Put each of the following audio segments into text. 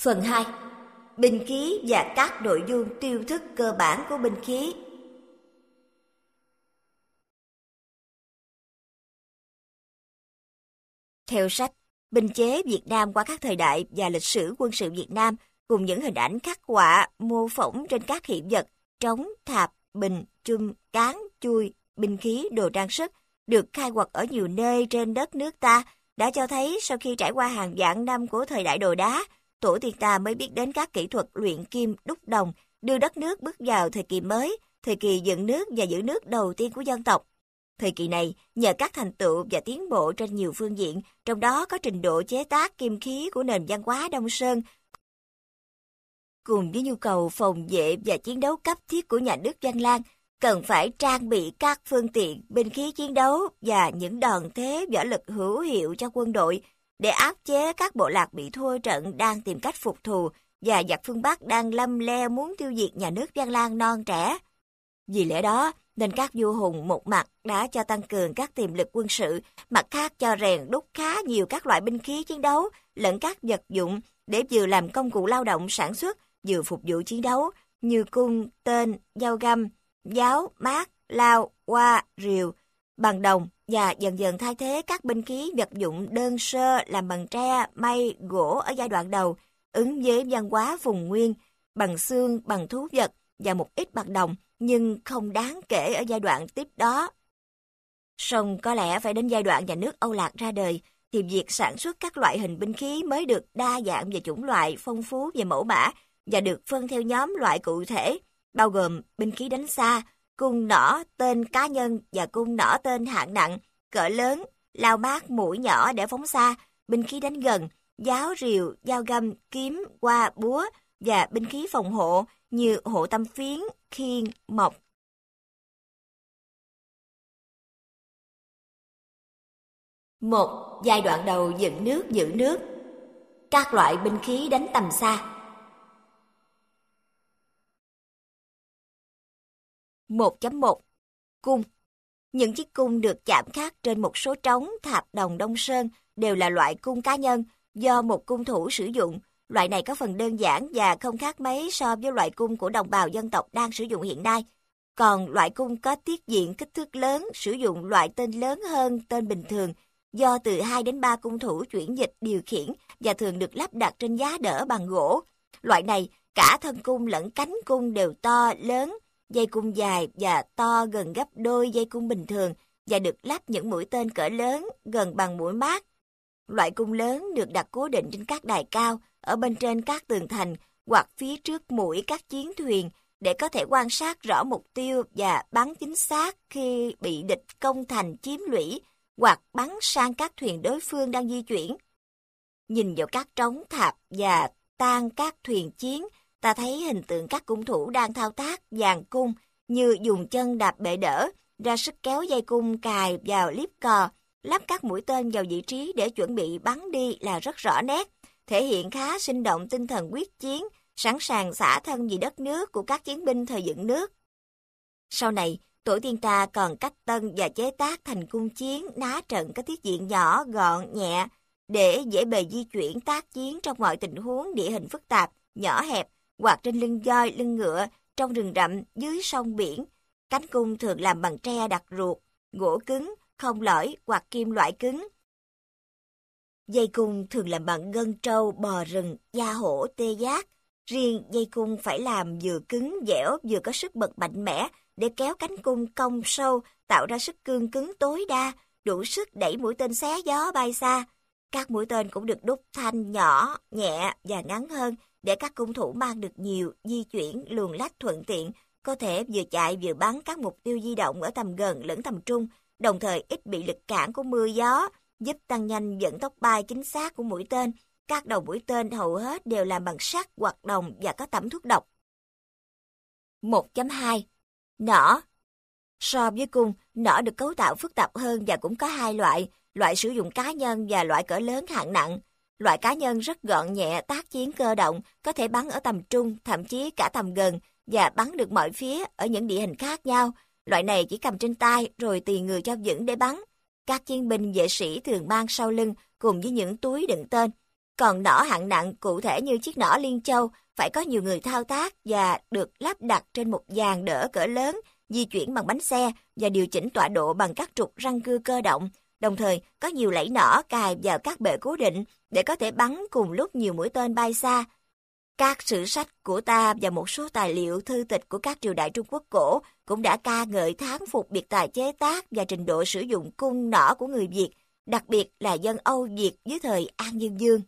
Phần 2. Binh khí và các nội dung tiêu thức cơ bản của binh khí. Theo sách Binh chế Việt Nam qua các thời đại và lịch sử quân sự Việt Nam, cùng những hình ảnh khắc họa, mô phỏng trên các hiện vật, trống, thạp, bình, chum, cán, chui, binh khí, đồ trang sức, được khai quật ở nhiều nơi trên đất nước ta, đã cho thấy sau khi trải qua hàng vạn năm của thời đại đồ đá, tổ tiên ta mới biết đến các kỹ thuật luyện kim, đúc đồng, đưa đất nước bước vào thời kỳ mới, thời kỳ dựng nước và giữ nước đầu tiên của dân tộc. Thời kỳ này, nhờ các thành tựu và tiến bộ trên nhiều phương diện, trong đó có trình độ chế tác kim khí của nền văn hóa Đông Sơn, cùng với nhu cầu phòng vệ và chiến đấu cấp thiết của nhà nước Văn Lang, cần phải trang bị các phương tiện, binh khí chiến đấu và những đòn thế võ lực hữu hiệu cho quân đội để áp chế các bộ lạc bị thua trận đang tìm cách phục thù và giặc phương Bắc đang lăm le muốn tiêu diệt nhà nước Văn Lang non trẻ. Vì lẽ đó, nên các vua hùng một mặt đã cho tăng cường các tiềm lực quân sự, mặt khác cho rèn đúc khá nhiều các loại binh khí chiến đấu lẫn các vật dụng để vừa làm công cụ lao động sản xuất, vừa phục vụ chiến đấu như cung, tên, dao găm, giáo, mát, lao, hoa, rìu, bằng đồng và dần dần thay thế các binh khí vật dụng đơn sơ làm bằng tre, mây, gỗ ở giai đoạn đầu, ứng với văn hóa vùng nguyên, bằng xương, bằng thú vật và một ít bằng đồng, nhưng không đáng kể ở giai đoạn tiếp đó. Song có lẽ phải đến giai đoạn nhà nước Âu Lạc ra đời, thì việc sản xuất các loại hình binh khí mới được đa dạng về chủng loại, phong phú về mẫu mã và được phân theo nhóm loại cụ thể, bao gồm binh khí đánh xa, cung nỏ tên cá nhân và cung nỏ tên hạng nặng, cỡ lớn, lao mát mũi nhỏ để phóng xa, binh khí đánh gần, giáo rìu, dao găm, kiếm, hoa, búa và binh khí phòng hộ như hộ tâm phiến, khiên, mộc. 1. Giai đoạn đầu dựng nước giữ nước. Các loại binh khí đánh tầm xa. 1.1. Cung. Những chiếc cung được chạm khắc trên một số trống, thạp đồng Đông Sơn đều là loại cung cá nhân do một cung thủ sử dụng. Loại này có phần đơn giản và không khác mấy so với loại cung của đồng bào dân tộc đang sử dụng hiện nay. Còn loại cung có tiết diện kích thước lớn sử dụng loại tên lớn hơn tên bình thường, do từ 2 đến 3 cung thủ chuyển dịch điều khiển và thường được lắp đặt trên giá đỡ bằng gỗ. Loại này, cả thân cung lẫn cánh cung đều to, lớn, dây cung dài và to gần gấp đôi dây cung bình thường và được lắp những mũi tên cỡ lớn gần bằng mũi mát. Loại cung lớn được đặt cố định trên các đài cao, ở bên trên các tường thành hoặc phía trước mũi các chiến thuyền để có thể quan sát rõ mục tiêu và bắn chính xác khi bị địch công thành chiếm lũy hoặc bắn sang các thuyền đối phương đang di chuyển. Nhìn vào các trống thạp và tan các thuyền chiến, ta thấy hình tượng các cung thủ đang thao tác dàn cung như dùng chân đạp bệ đỡ, ra sức kéo dây cung cài vào liếp cò, lắp các mũi tên vào vị trí để chuẩn bị bắn đi là rất rõ nét, thể hiện khá sinh động tinh thần quyết chiến, sẵn sàng xả thân vì đất nước của các chiến binh thời dựng nước. Sau này, tổ tiên ta còn cách tân và chế tác thành cung chiến, ná trận có tiết diện nhỏ, gọn, nhẹ, để dễ bề di chuyển tác chiến trong mọi tình huống địa hình phức tạp, nhỏ hẹp, hoặc trên lưng voi, lưng ngựa, trong rừng rậm, dưới sông biển. Cánh cung thường làm bằng tre đặc ruột, gỗ cứng, không lõi hoặc kim loại cứng. Dây cung thường làm bằng gân trâu, bò rừng, da hổ, tê giác. Riêng dây cung phải làm vừa cứng, dẻo, vừa có sức bật mạnh mẽ để kéo cánh cung cong sâu, tạo ra sức cương cứng tối đa, đủ sức đẩy mũi tên xé gió bay xa. Các mũi tên cũng được đúc thanh nhỏ, nhẹ và ngắn hơn để các cung thủ mang được nhiều, di chuyển, luồn lách thuận tiện, có thể vừa chạy vừa bắn các mục tiêu di động ở tầm gần lẫn tầm trung, đồng thời ít bị lực cản của mưa gió, giúp tăng nhanh vận tốc bay chính xác của mũi tên. Các đầu mũi tên hầu hết đều làm bằng sắt hoặc đồng và có tẩm thuốc độc. 1.2. Nỏ. So với cung, nỏ được cấu tạo phức tạp hơn và cũng có 2 loại, loại sử dụng cá nhân và loại cỡ lớn hạng nặng. Loại cá nhân rất gọn nhẹ, tác chiến cơ động, có thể bắn ở tầm trung, thậm chí cả tầm gần và bắn được mọi phía ở những địa hình khác nhau. Loại này chỉ cầm trên tay rồi tì người cho vững để bắn. Các chiến binh vệ sĩ thường mang sau lưng cùng với những túi đựng tên. Còn nỏ hạng nặng cụ thể như chiếc nỏ Liên Châu phải có nhiều người thao tác và được lắp đặt trên một dàn đỡ cỡ lớn, di chuyển bằng bánh xe và điều chỉnh tọa độ bằng các trục răng cưa cơ động. Đồng thời, có nhiều lẫy nỏ cài vào các bệ cố định để có thể bắn cùng lúc nhiều mũi tên bay xa. Các sử sách của ta và một số tài liệu thư tịch của các triều đại Trung Quốc cổ cũng đã ca ngợi thán phục biệt tài chế tác và trình độ sử dụng cung nỏ của người Việt, đặc biệt là dân Âu Việt dưới thời An Dương Dương.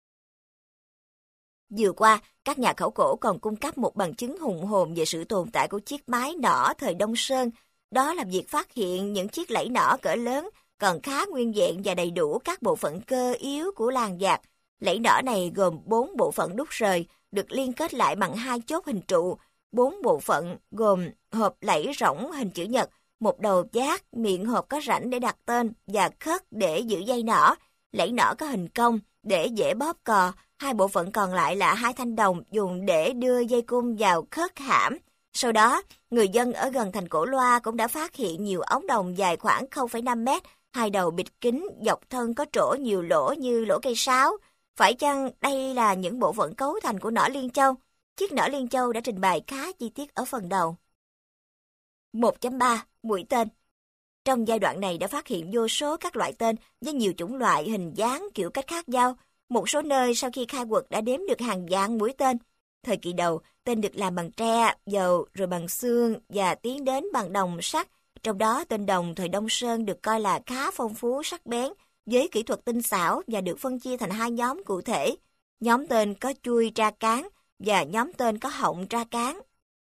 Vừa qua, các nhà khảo cổ còn cung cấp một bằng chứng hùng hồn về sự tồn tại của chiếc mái nỏ thời Đông Sơn. Đó là việc phát hiện những chiếc lẫy nỏ cỡ lớn còn khá nguyên vẹn và đầy đủ các bộ phận cơ yếu của làng dạc. Lẫy nỏ này gồm 4 bộ phận đúc rời, được liên kết lại bằng 2 chốt hình trụ. 4 bộ phận gồm hộp lẫy rỗng hình chữ nhật, một đầu giác, miệng hộp có rãnh để đặt tên và khớt để giữ dây nỏ. Lẫy nỏ có hình cong để dễ bóp cò. 2 bộ phận còn lại là 2 thanh đồng dùng để đưa dây cung vào khớt hãm. Sau đó, người dân ở gần thành Cổ Loa cũng đã phát hiện nhiều ống đồng dài khoảng 0,5 mét, 2 đầu bịt kính, dọc thân có trổ nhiều lỗ như lỗ cây sáo. Phải chăng đây là những bộ phận cấu thành của nỏ Liên Châu? Chiếc nỏ Liên Châu đã trình bày khá chi tiết ở phần đầu. 1.3. Mũi tên. Trong giai đoạn này đã phát hiện vô số các loại tên với nhiều chủng loại, hình dáng, kiểu cách khác nhau. Một số nơi sau khi khai quật đã đếm được hàng vạn mũi tên. Thời kỳ đầu, tên được làm bằng tre, dầu, rồi bằng xương và tiến đến bằng đồng sắt. Trong đó, tên đồng thời Đông Sơn được coi là khá phong phú, sắc bén, với kỹ thuật tinh xảo và được phân chia thành 2 nhóm cụ thể. Nhóm tên có chui tra cán và nhóm tên có họng tra cán.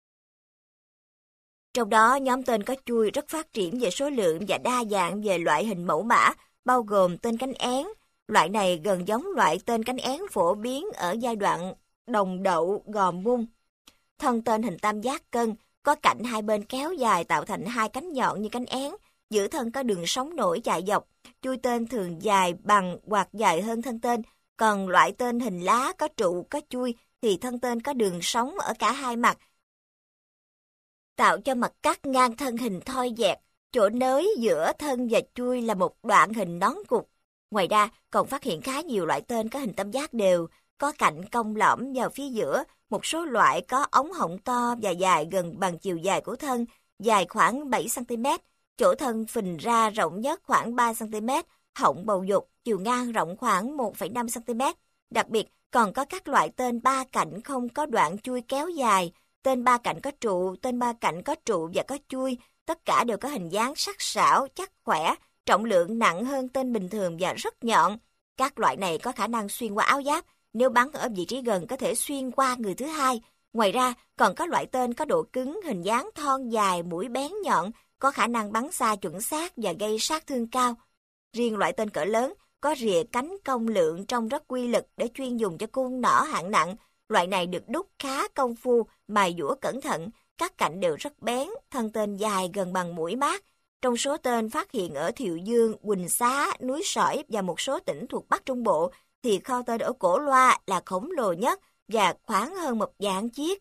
Trong đó, nhóm tên có chui rất phát triển về số lượng và đa dạng về loại hình mẫu mã, bao gồm tên cánh én. Loại này gần giống loại tên cánh én phổ biến ở giai đoạn đồng đậu gò mung. Thân tên hình tam giác cân, có cạnh hai bên kéo dài tạo thành 2 cánh nhọn như cánh én, giữa thân có đường sống nổi chạy dọc. Chui tên thường dài bằng hoặc dài hơn thân tên, còn loại tên hình lá có trụ có chui thì thân tên có đường sống ở cả 2 mặt, tạo cho mặt cắt ngang thân hình thoi dẹt. Chỗ nới giữa thân và chui là một đoạn hình nón cục. Ngoài ra, còn phát hiện khá nhiều loại tên có hình tam giác đều, có cạnh cong lõm vào phía giữa. Một số loại có ống họng to và dài gần bằng chiều dài của thân, dài khoảng 7 cm, chỗ thân phình ra rộng nhất khoảng 3 cm, họng bầu dục, chiều ngang rộng khoảng 1,5 cm. Đặc biệt, còn có các loại tên 3 cạnh không có đoạn chui kéo dài, tên 3 cạnh có trụ, tên 3 cạnh có trụ và có chui. Tất cả đều có hình dáng sắc sảo, chắc khỏe, trọng lượng nặng hơn tên bình thường và rất nhọn. Các loại này có khả năng xuyên qua áo giáp, nếu bắn ở vị trí gần có thể xuyên qua người thứ hai. Ngoài ra, còn có loại tên có độ cứng, hình dáng thon dài, mũi bén nhọn, có khả năng bắn xa chuẩn xác và gây sát thương cao. Riêng loại tên cỡ lớn, có rìa cánh cong lượn trông rất quy lực để chuyên dùng cho cung nỏ hạng nặng. Loại này được đúc khá công phu, mài dũa cẩn thận, các cạnh đều rất bén, thân tên dài gần bằng mũi mác. Trong số tên phát hiện ở Thiệu Dương, Quỳnh Xá, núi Sỏi và một số tỉnh thuộc Bắc Trung Bộ, thì kho tên ở Cổ Loa là khổng lồ nhất và khoảng hơn 1.000 chiếc.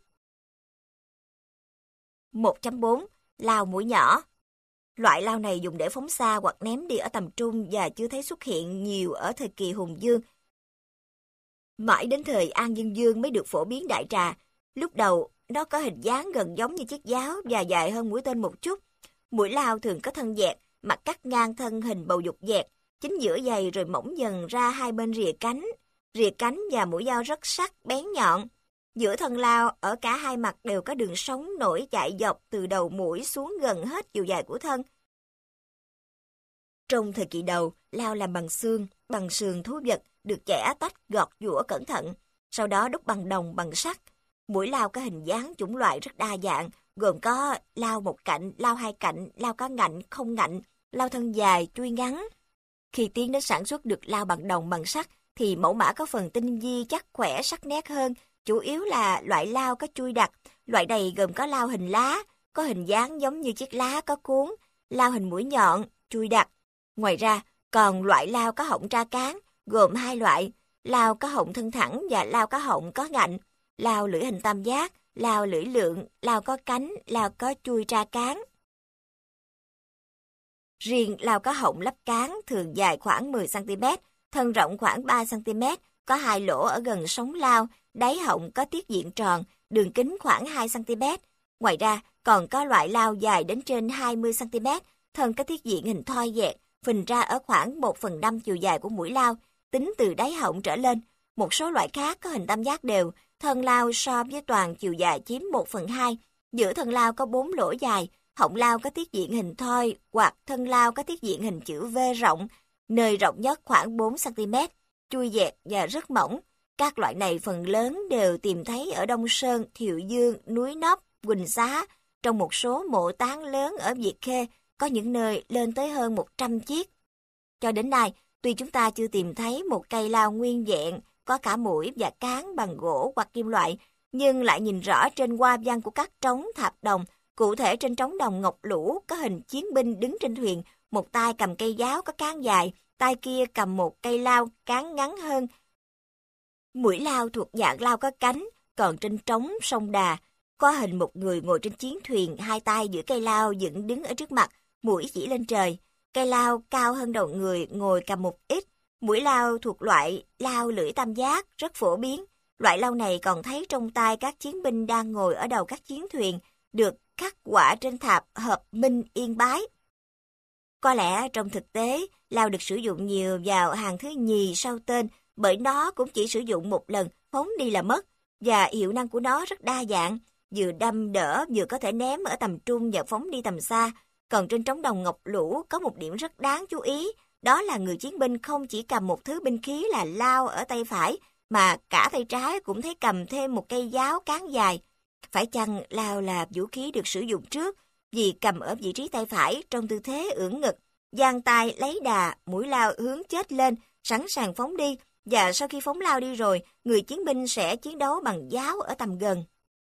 1.4. Lao mũi nhỏ. Loại lao này dùng để phóng xa hoặc ném đi ở tầm trung và chưa thấy xuất hiện nhiều ở thời kỳ Hùng Dương. Mãi đến thời An Dương Dương mới được phổ biến đại trà. Lúc đầu, nó có hình dáng gần giống như chiếc giáo và dài hơn mũi tên một chút. Mũi lao thường có thân dẹt, mặt cắt ngang thân hình bầu dục dẹt, chính giữa dày rồi mỏng dần ra hai bên rìa cánh. Rìa cánh và mũi dao rất sắc, bén nhọn. Giữa thân lao, ở cả 2 mặt đều có đường sống nổi chạy dọc từ đầu mũi xuống gần hết chiều dài của thân. Trong thời kỳ đầu, lao làm bằng xương, bằng sườn thú vật, được chẻ tách gọt giũa cẩn thận, sau đó đúc bằng đồng, bằng sắt. Mũi lao có hình dáng chủng loại rất đa dạng, gồm có lao một cạnh, lao 2 cạnh, lao có ngạnh, không ngạnh, lao thân dài, chui ngắn. Khi tiến đến sản xuất được lao bằng đồng, bằng sắt, thì mẫu mã có phần tinh vi, chắc khỏe, sắc nét hơn, chủ yếu là loại lao có chui đặc. Loại này gồm có lao hình lá, có hình dáng giống như chiếc lá có cuốn, lao hình mũi nhọn, chui đặc. Ngoài ra, còn loại lao có họng tra cán, gồm 2 loại, lao có họng thân thẳng và lao có họng có ngạnh, lao lưỡi hình tam giác, lao lưỡi lượng, lao có cánh, lao có chui tra cán. Riêng lao có họng lắp cán thường dài khoảng 10 cm, thân rộng khoảng 3 cm, có 2 lỗ ở gần sống lao, đáy họng có tiết diện tròn, đường kính khoảng 2 cm. Ngoài ra, còn có loại lao dài đến trên 20 cm, thân có tiết diện hình thoi dẹt, phình ra ở khoảng 1/5 chiều dài của mũi lao, tính từ đáy họng trở lên. Một số loại khác có hình tam giác đều, thân lao so với toàn chiều dài chiếm 1/2. Giữa thân lao có 4 lỗ dài, họng lao có tiết diện hình thoi hoặc thân lao có tiết diện hình chữ V rộng, nơi rộng nhất khoảng 4 cm, chui dẹt và rất mỏng. Các loại này phần lớn đều tìm thấy ở Đông Sơn, Thiệu Dương, núi Nóc, Quỳnh Xá, trong một số mộ táng lớn ở Việt Khê, có những nơi lên tới hơn 100 chiếc. Cho đến nay, tuy chúng ta chưa tìm thấy một cây lao nguyên vẹn, có cả mũi và cán bằng gỗ hoặc kim loại, nhưng lại nhìn rõ trên hoa văn của các trống thạp đồng, cụ thể trên trống đồng Ngọc Lũ có hình chiến binh đứng trên thuyền, một tay cầm cây giáo có cán dài, tay kia cầm một cây lao cán ngắn hơn. Mũi lao thuộc dạng lao có cánh, còn trên trống sông Đà có hình một người ngồi trên chiến thuyền, hai tay giữ cây lao dựng đứng ở trước mặt, mũi chỉ lên trời. Cây lao cao hơn đầu người, ngồi cầm một ít. Mũi lao thuộc loại lao lưỡi tam giác, rất phổ biến. Loại lao này còn thấy trong tay các chiến binh đang ngồi ở đầu các chiến thuyền, được khắc họa trên thạp Hợp Minh Yên Bái. Có lẽ trong thực tế, lao được sử dụng nhiều vào hàng thứ nhì sau tên, bởi nó cũng chỉ sử dụng một lần, phóng đi là mất, và hiệu năng của nó rất đa dạng, vừa đâm đỡ vừa có thể ném ở tầm trung và phóng đi tầm xa. Còn trên trống đồng Ngọc Lũ có một điểm rất đáng chú ý, đó là người chiến binh không chỉ cầm một thứ binh khí là lao ở tay phải, mà cả tay trái cũng thấy cầm thêm một cây giáo cán dài. Phải chăng lao là vũ khí được sử dụng trước, vì cầm ở vị trí tay phải trong tư thế ưỡn ngực, giang tay lấy đà, mũi lao hướng chết lên, sẵn sàng phóng đi, và sau khi phóng lao đi rồi, người chiến binh sẽ chiến đấu bằng giáo ở tầm gần.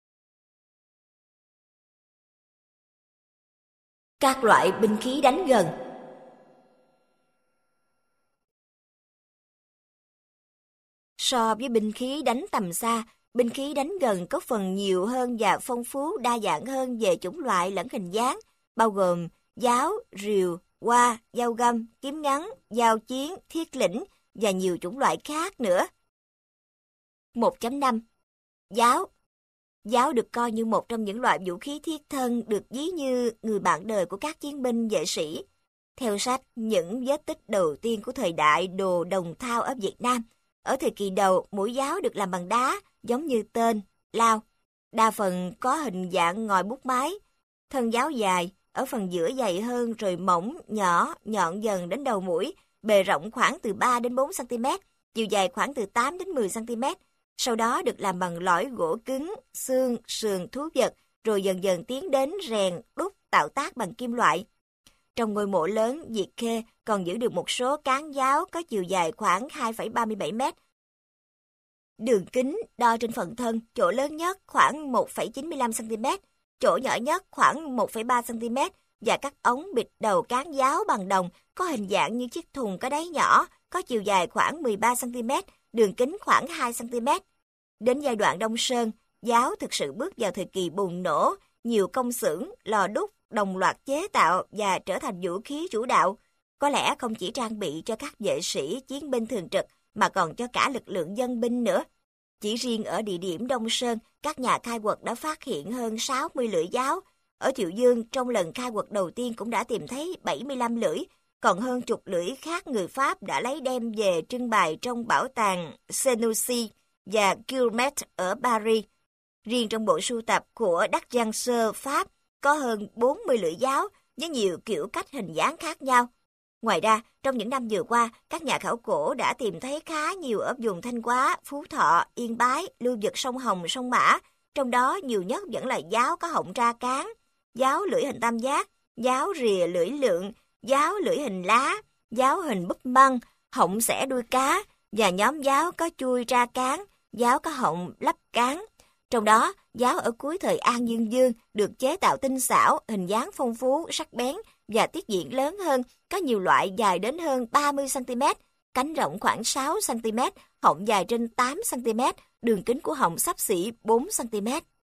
Các loại binh khí đánh gần. So với binh khí đánh tầm xa, binh khí đánh gần có phần nhiều hơn và phong phú đa dạng hơn về chủng loại lẫn hình dáng, bao gồm giáo, rìu, hoa, dao găm, kiếm ngắn, dao chiến, thiết lĩnh và nhiều chủng loại khác nữa. 1.5. Giáo. Giáo được coi như một trong những loại vũ khí thiết thân được ví như người bạn đời của các chiến binh vệ sĩ. Theo sách, những vết tích đầu tiên của thời đại đồ đồng thau ở Việt Nam, ở thời kỳ đầu, mũi giáo được làm bằng đá, giống như tên, lao. Đa phần có hình dạng ngòi bút máy. Thân giáo dài, ở phần giữa dày hơn rồi mỏng, nhỏ, nhọn dần đến đầu mũi, bề rộng khoảng từ 3 đến 4 cm, chiều dài khoảng từ 8 đến 10 cm. Sau đó được làm bằng lõi gỗ cứng, xương, sườn thú vật, rồi dần dần tiến đến rèn, đúc, tạo tác bằng kim loại. Trong ngôi mộ lớn, Việt Khê còn giữ được một số cán giáo có chiều dài khoảng 2,37 m. Đường kính đo trên phần thân, chỗ lớn nhất khoảng 1,95 cm, chỗ nhỏ nhất khoảng 1,3 cm, và các ống bịt đầu cán giáo bằng đồng có hình dạng như chiếc thùng có đáy nhỏ, có chiều dài khoảng 13 cm, đường kính khoảng 2 cm. Đến giai đoạn Đông Sơn, giáo thực sự bước vào thời kỳ bùng nổ, nhiều công xưởng, lò đúc đồng loạt chế tạo và trở thành vũ khí chủ đạo. Có lẽ không chỉ trang bị cho các vệ sĩ, chiến binh thường trực, mà còn cho cả lực lượng dân binh nữa. Chỉ riêng ở địa điểm Đông Sơn, các nhà khai quật đã phát hiện hơn 60 lưỡi giáo. Ở Thiệu Dương, trong lần khai quật đầu tiên cũng đã tìm thấy 75 lưỡi, còn hơn chục lưỡi khác người Pháp đã lấy đem về trưng bày trong bảo tàng Senussi và Guillemette ở Paris. Riêng trong bộ sưu tập của Đắc Giang Sơ Pháp có hơn 40 lưỡi giáo với nhiều kiểu cách hình dáng khác nhau. Ngoài ra, trong những năm vừa qua, các nhà khảo cổ đã tìm thấy khá nhiều ở vùng Thanh Hóa, Phú Thọ, Yên Bái, lưu vực sông Hồng, sông Mã. Trong đó nhiều nhất vẫn là giáo có họng ra cán, giáo lưỡi hình tam giác, giáo rìa lưỡi lượng, giáo lưỡi hình lá, giáo hình búp măng, họng xẻ đuôi cá, và nhóm giáo có chui ra cán, giáo có họng lắp cán. Trong đó, giáo ở cuối thời An Dương Dương được chế tạo tinh xảo, hình dáng phong phú, sắc bén và tiết diện lớn hơn, có nhiều loại dài đến hơn 30 cm, cánh rộng khoảng 6 cm, họng dài trên 8 cm, đường kính của họng xấp xỉ 4 cm.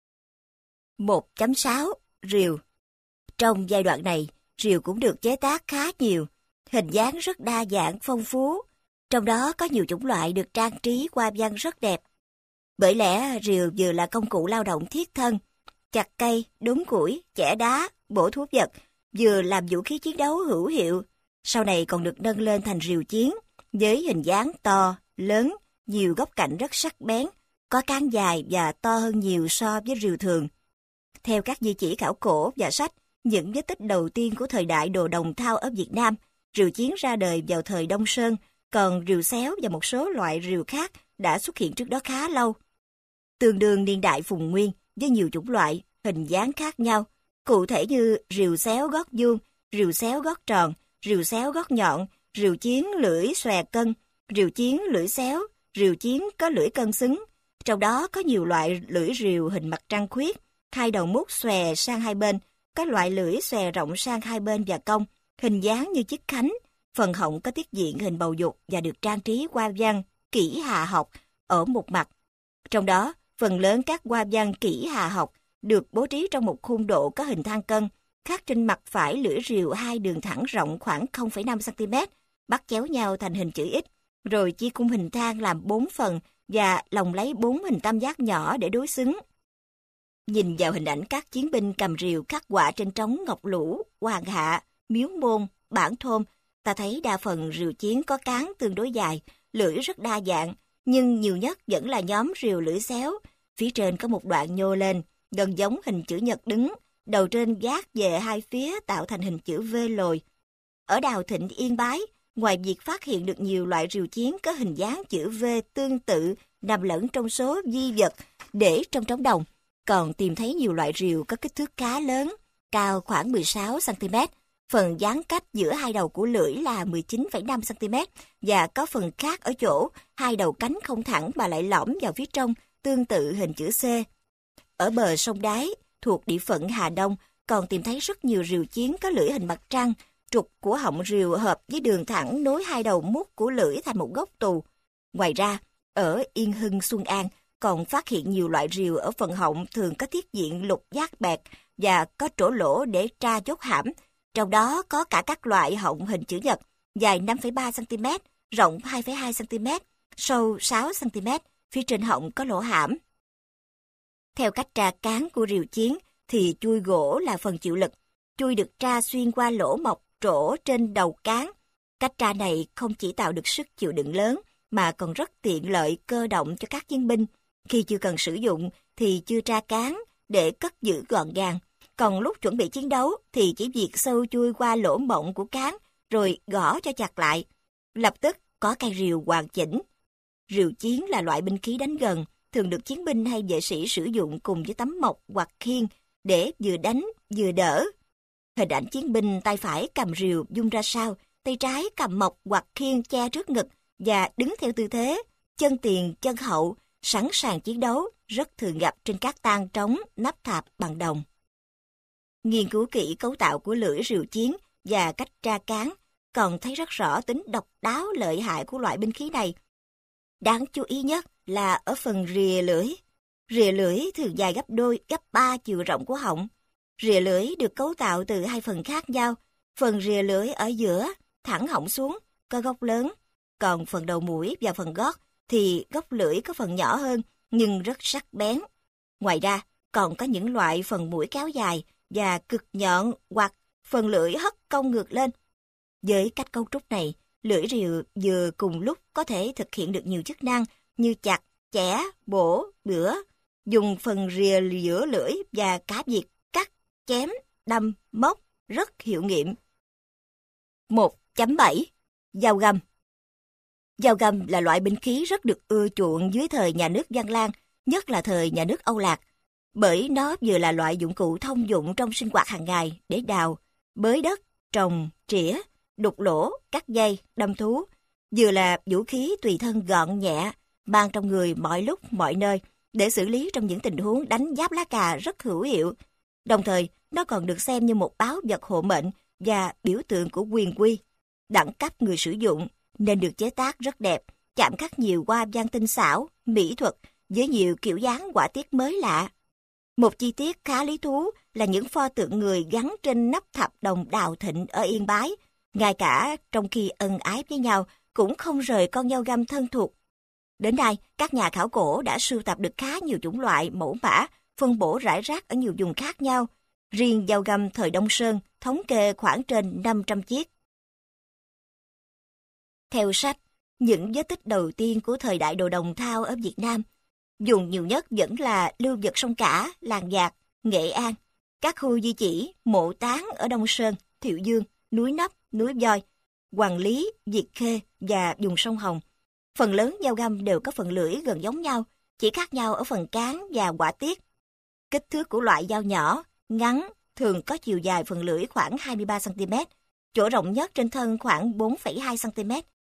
1.6. Rìu. Trong giai đoạn này, rìu cũng được chế tác khá nhiều, hình dáng rất đa dạng, phong phú. Trong đó có nhiều chủng loại được trang trí hoa văn rất đẹp. Bởi lẽ rìu vừa là công cụ lao động thiết thân, chặt cây, đốn củi, chẻ đá, bổ thú vật, vừa làm vũ khí chiến đấu hữu hiệu. Sau này còn được nâng lên thành rìu chiến, với hình dáng to, lớn, nhiều góc cạnh rất sắc bén, có cán dài và to hơn nhiều so với rìu thường. Theo các di chỉ khảo cổ và sách, những vết tích đầu tiên của thời đại đồ đồng thau ở Việt Nam, rìu chiến ra đời vào thời Đông Sơn, còn rìu xéo và một số loại rìu khác đã xuất hiện trước đó khá lâu. Tương đương niên đại Phùng Nguyên với nhiều chủng loại, hình dáng khác nhau, cụ thể như rìu xéo gót vuông, rìu xéo gót tròn, rìu xéo gót nhọn, rìu chiến lưỡi xòe cân, rìu chiến lưỡi xéo, rìu chiến có lưỡi cân xứng. Trong đó có nhiều loại lưỡi rìu hình mặt trăng khuyết, hai đầu mút xòe sang hai bên, có loại lưỡi xòe rộng sang hai bên và cong, hình dáng như chiếc khánh, phần họng có tiết diện hình bầu dục và được trang trí hoa văn kỷ hà học ở một mặt. Trong đó, phần lớn các hoa văn kỷ hà học được bố trí trong một khung độ có hình thang cân, khắc trên mặt phải lưỡi rìu hai đường thẳng rộng khoảng 0,5 cm, bắt chéo nhau thành hình chữ X, rồi chia cung hình thang làm 4 phần và lồng lấy 4 hình tam giác nhỏ để đối xứng. Nhìn vào hình ảnh các chiến binh cầm rìu khắc họa trên trống Ngọc Lũ, Hoàng Hạ, Miếu Môn, Bản Thôn, ta thấy đa phần rìu chiến có cán tương đối dài, lưỡi rất đa dạng, nhưng nhiều nhất vẫn là nhóm rìu lưỡi xéo. Phía trên có một đoạn nhô lên, gần giống hình chữ nhật đứng, đầu trên gác về hai phía tạo thành hình chữ V lồi. Ở Đào Thịnh, Yên Bái, ngoài việc phát hiện được nhiều loại rìu chiến có hình dáng chữ V tương tự nằm lẫn trong số di vật để trong trống đồng, còn tìm thấy nhiều loại rìu có kích thước khá lớn, cao khoảng 16 cm, phần gián cách giữa hai đầu của lưỡi là 19,5 cm và có phần khác ở chỗ hai đầu cánh không thẳng mà lại lõm vào phía trong, tương tự hình chữ C. Ở bờ sông Đáy, thuộc địa phận Hà Đông, còn tìm thấy rất nhiều rìu chiến có lưỡi hình mặt trăng, trục của họng rìu hợp với đường thẳng nối hai đầu mút của lưỡi thành một gốc tù. Ngoài ra, ở Yên Hưng, Xuân An, còn phát hiện nhiều loại rìu ở phần họng thường có thiết diện lục giác bẹt và có trổ lỗ để tra chốt hãm. Trong đó có cả các loại họng hình chữ nhật, dài 5,3 cm, rộng 2,2 cm, sâu 6 cm, phía trên họng có lỗ hãm. Theo cách tra cán của rìu chiến, thì chuôi gỗ là phần chịu lực. Chuôi được tra xuyên qua lỗ mọc trổ trên đầu cán. Cách tra này không chỉ tạo được sức chịu đựng lớn, mà còn rất tiện lợi cơ động cho các chiến binh. Khi chưa cần sử dụng thì chưa tra cán để cất giữ gọn gàng. Còn lúc chuẩn bị chiến đấu thì chỉ việc sâu chui qua lỗ mộng của cán rồi gõ cho chặt lại. Lập tức có cây rìu hoàn chỉnh. Rìu chiến là loại binh khí đánh gần, thường được chiến binh hay vệ sĩ sử dụng cùng với tấm mộc hoặc khiên để vừa đánh vừa đỡ. Hình ảnh chiến binh tay phải cầm rìu vung ra sau, tay trái cầm mộc hoặc khiên che trước ngực và đứng theo tư thế chân tiền chân hậu, sẵn sàng chiến đấu, rất thường gặp trên các tang trống, nắp thạp bằng đồng. Nghiên cứu kỹ cấu tạo của lưỡi rìu chiến và cách tra cán, còn thấy rất rõ tính độc đáo lợi hại của loại binh khí này. Đáng chú ý nhất là ở phần rìa lưỡi. Rìa lưỡi thường dài gấp đôi, gấp 3 chiều rộng của họng. Rìa lưỡi được cấu tạo từ hai phần khác nhau. Phần rìa lưỡi ở giữa, thẳng họng xuống, có gốc lớn. Còn phần đầu mũi và phần gót thì gốc lưỡi có phần nhỏ hơn, nhưng rất sắc bén. Ngoài ra, còn có những loại phần mũi kéo dài và cực nhọn hoặc phần lưỡi hất cong ngược lên. Với cách cấu trúc này, lưỡi rìu vừa cùng lúc có thể thực hiện được nhiều chức năng như chặt, chẻ, bổ, bữa, dùng phần rìa giữa lưỡi và cả việc cắt, chém, đâm, móc rất hiệu nghiệm. 1.7 Dao găm. Dao găm là loại binh khí rất được ưa chuộng dưới thời nhà nước Văn Lang, nhất là thời nhà nước Âu Lạc, bởi nó vừa là loại dụng cụ thông dụng trong sinh hoạt hàng ngày để đào, bới đất, trồng, trĩa, đục lỗ, cắt dây, đâm thú, vừa là vũ khí tùy thân gọn nhẹ, mang trong người mọi lúc mọi nơi để xử lý trong những tình huống đánh giáp lá cà rất hữu hiệu. Đồng thời, nó còn được xem như một báu vật hộ mệnh và biểu tượng của quyền quy. Đẳng cấp người sử dụng nên được chế tác rất đẹp, chạm khắc nhiều hoa văn tinh xảo, mỹ thuật với nhiều kiểu dáng họa tiết mới lạ. Một chi tiết khá lý thú là những pho tượng người gắn trên nắp tháp đồng Đào Thịnh ở Yên Bái, ngay cả trong khi ân ái với nhau cũng không rời con dao găm thân thuộc. Đến nay, các nhà khảo cổ đã sưu tập được khá nhiều chủng loại, mẫu mã, phân bổ rải rác ở nhiều vùng khác nhau. Riêng dao găm thời Đông Sơn thống kê khoảng trên 500 chiếc. Theo sách, những vết tích đầu tiên của thời đại đồ đồng thau ở Việt Nam, dùng nhiều nhất vẫn là lưu vực sông Cả, Làng Giạc, Nghệ An, các khu di chỉ, mộ táng ở Đông Sơn, Thiệu Dương, núi Nấp, núi Voi, Hoàng Lý, Việt Khê và vùng sông Hồng. Phần lớn dao găm đều có phần lưỡi gần giống nhau, chỉ khác nhau ở phần cán và họa tiết. Kích thước của loại dao nhỏ, ngắn, thường có chiều dài phần lưỡi khoảng 23 cm, chỗ rộng nhất trên thân khoảng 4,2 cm.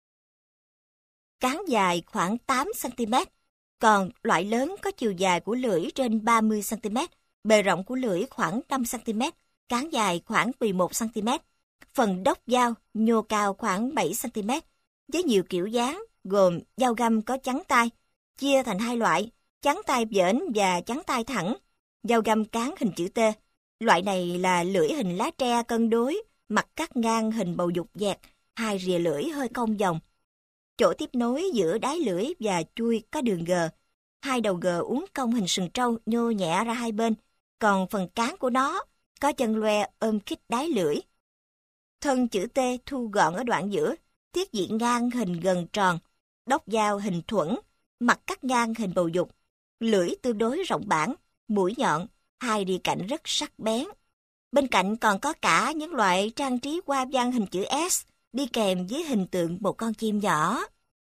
Cán dài khoảng 8 cm, còn loại lớn có chiều dài của lưỡi trên 30 cm, bề rộng của lưỡi khoảng 5 cm, cán dài khoảng 11 cm. Phần đốc dao nhô cao khoảng 7 cm, với nhiều kiểu dáng, gồm dao găm có chắn tay, chia thành hai loại, chắn tay vểnh và chắn tay thẳng. Dao găm cán hình chữ T, loại này là lưỡi hình lá tre cân đối, mặt cắt ngang hình bầu dục dẹt, hai rìa lưỡi hơi cong vòng. Chỗ tiếp nối giữa đáy lưỡi và chuôi có đường gờ, hai đầu gờ uốn cong hình sừng trâu nhô nhẹ ra hai bên, còn phần cán của nó có chân loe ôm khít đáy lưỡi. Thân chữ T thu gọn ở đoạn giữa, tiết diện ngang hình gần tròn, đốc dao hình thuẫn, mặt cắt ngang hình bầu dục, lưỡi tương đối rộng bản, mũi nhọn, hai rìa cạnh rất sắc bén. Bên cạnh còn có cả những loại trang trí hoa văn hình chữ S, đi kèm với hình tượng một con chim nhỏ.